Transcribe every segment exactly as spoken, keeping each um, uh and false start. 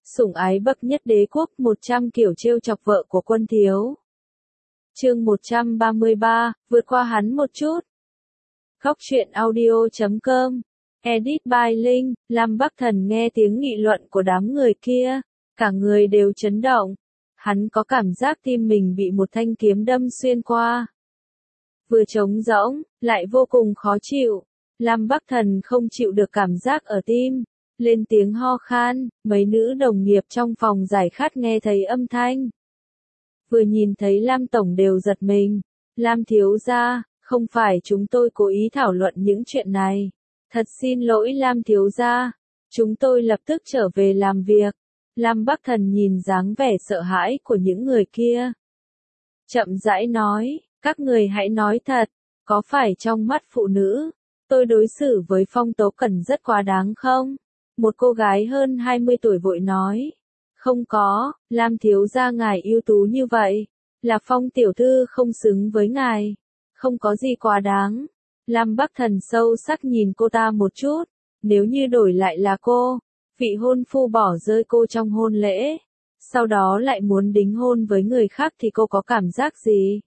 Sủng ái bậc nhất đế quốc, một trăm kiểu trêu chọc vợ của Quân Thiếu. Chương một trăm ba mươi ba, vượt qua hắn một chút. Góc truyện audio chấm com. Edit by Linh. Lam Bắc Thần nghe tiếng nghị luận của đám người kia, cả người đều chấn động. Hắn có cảm giác tim mình bị một thanh kiếm đâm xuyên qua. Vừa trống rỗng, lại vô cùng khó chịu. Lam Bắc Thần không chịu được cảm giác ở tim, lên tiếng ho khan. Mấy nữ đồng nghiệp trong phòng giải khát nghe thấy âm thanh, vừa nhìn thấy Lam Tổng đều giật mình. Lam thiếu gia, không phải chúng tôi cố ý thảo luận những chuyện này. Thật xin lỗi Lam thiếu gia, chúng tôi lập tức trở về làm việc. Lam Bắc Thần nhìn dáng vẻ sợ hãi của những người kia, chậm rãi nói, các người hãy nói thật, có phải trong mắt phụ nữ, tôi đối xử với Phong Tố Cẩn rất quá đáng không? Một cô gái hơn hai mươi tuổi vội nói. Không có, Lam thiếu gia ngài ưu tú như vậy, là Phong tiểu thư không xứng với ngài, không có gì quá đáng. Lam Bắc Thần sâu sắc nhìn cô ta một chút, nếu như đổi lại là cô, vị hôn phu bỏ rơi cô trong hôn lễ, sau đó lại muốn đính hôn với người khác thì cô có cảm giác gì?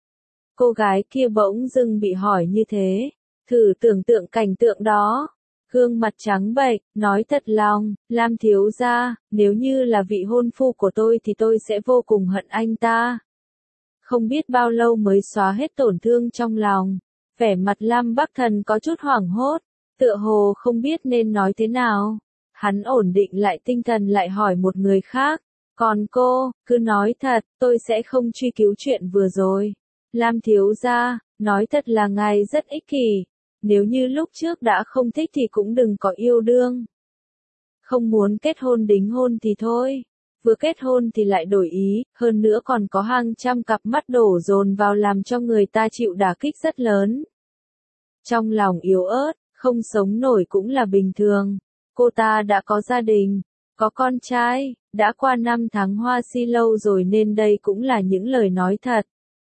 Cô gái kia bỗng dưng bị hỏi như thế, thử tưởng tượng cảnh tượng đó. Gương mặt trắng bệch, nói thật lòng, Lam thiếu gia, nếu như là vị hôn phu của tôi thì tôi sẽ vô cùng hận anh ta. Không biết bao lâu mới xóa hết tổn thương trong lòng. Vẻ mặt Lam Bắc Thần có chút hoảng hốt, tựa hồ không biết nên nói thế nào. Hắn ổn định lại tinh thần lại hỏi một người khác, còn cô, cứ nói thật, tôi sẽ không truy cứu chuyện vừa rồi. Lam thiếu gia, nói thật là ngài rất ích kỷ. Nếu như lúc trước đã không thích thì cũng đừng có yêu đương. Không muốn kết hôn đính hôn thì thôi. Vừa kết hôn thì lại đổi ý, hơn nữa còn có hàng trăm cặp mắt đổ dồn vào làm cho người ta chịu đả kích rất lớn. Trong lòng yếu ớt, không sống nổi cũng là bình thường. Cô ta đã có gia đình, có con trai, đã qua năm tháng hoa si lâu rồi nên đây cũng là những lời nói thật.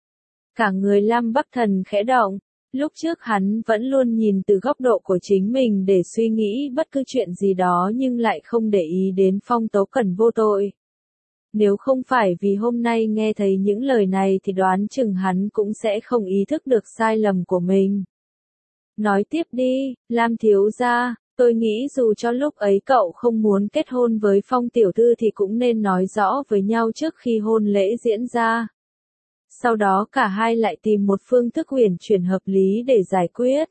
Cả người Lam Bắc Thần khẽ động. Lúc trước hắn vẫn luôn nhìn từ góc độ của chính mình để suy nghĩ bất cứ chuyện gì đó nhưng lại không để ý đến Phong Tố Cẩn vô tội. Nếu không phải vì hôm nay nghe thấy những lời này thì đoán chừng hắn cũng sẽ không ý thức được sai lầm của mình. Nói tiếp đi, Lam thiếu gia, tôi nghĩ dù cho lúc ấy cậu không muốn kết hôn với Phong tiểu thư thì cũng nên nói rõ với nhau trước khi hôn lễ diễn ra. Sau đó cả hai lại tìm một phương thức uyển chuyển hợp lý để giải quyết.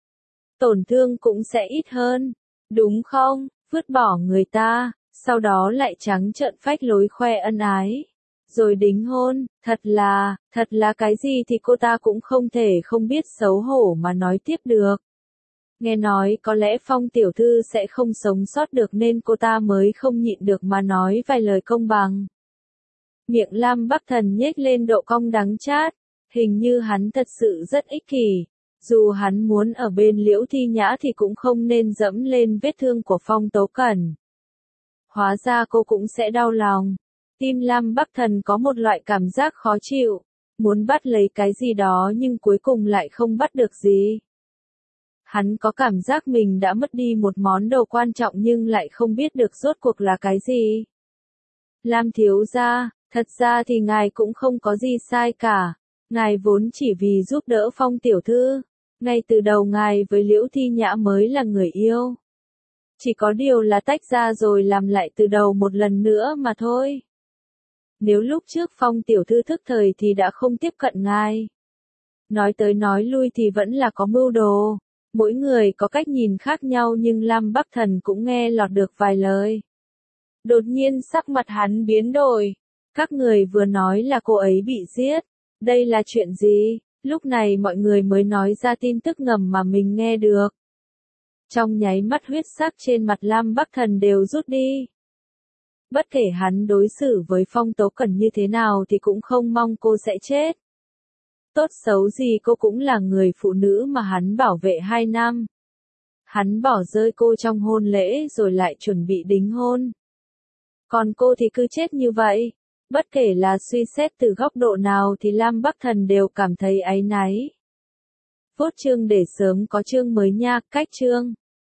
Tổn thương cũng sẽ ít hơn, đúng không? Vứt bỏ người ta, sau đó lại trắng trợn phách lối khoe ân ái. Rồi đính hôn, thật là, thật là cái gì thì cô ta cũng không thể không biết xấu hổ mà nói tiếp được. Nghe nói có lẽ Phong tiểu thư sẽ không sống sót được nên cô ta mới không nhịn được mà nói vài lời công bằng. Miệng Lam Bắc Thần nhếch lên độ cong đắng chát, hình như hắn thật sự rất ích kỷ, dù hắn muốn ở bên Liễu Thi Nhã thì cũng không nên dẫm lên vết thương của Phong Tố Cẩn. Hóa ra cô cũng sẽ đau lòng. Tim Lam Bắc Thần có một loại cảm giác khó chịu, muốn bắt lấy cái gì đó nhưng cuối cùng lại không bắt được gì. Hắn có cảm giác mình đã mất đi một món đồ quan trọng nhưng lại không biết được rốt cuộc là cái gì. Lam thiếu gia, thật ra thì ngài cũng không có gì sai cả, ngài vốn chỉ vì giúp đỡ Phong tiểu thư, ngay từ đầu ngài với Liễu Thi Nhã mới là người yêu. Chỉ có điều là tách ra rồi làm lại từ đầu một lần nữa mà thôi. Nếu lúc trước Phong tiểu thư thức thời thì đã không tiếp cận ngài. Nói tới nói lui thì vẫn là có mưu đồ, mỗi người có cách nhìn khác nhau nhưng Lam Bắc Thần cũng nghe lọt được vài lời. Đột nhiên sắc mặt hắn biến đổi. Các người vừa nói là cô ấy bị giết. Đây là chuyện gì? Lúc này mọi người mới nói ra tin tức ngầm mà mình nghe được. Trong nháy mắt huyết sắc trên mặt Lam Bắc Thần đều rút đi. Bất kể hắn đối xử với Phong Tố Cẩn như thế nào thì cũng không mong cô sẽ chết. Tốt xấu gì cô cũng là người phụ nữ mà hắn bảo vệ hai năm. Hắn bỏ rơi cô trong hôn lễ rồi lại chuẩn bị đính hôn. Còn cô thì cứ chết như vậy. Bất kể là suy xét từ góc độ nào thì Lam Bắc Thần đều cảm thấy áy náy. Phốt chương để sớm có chương mới nha, cách chương.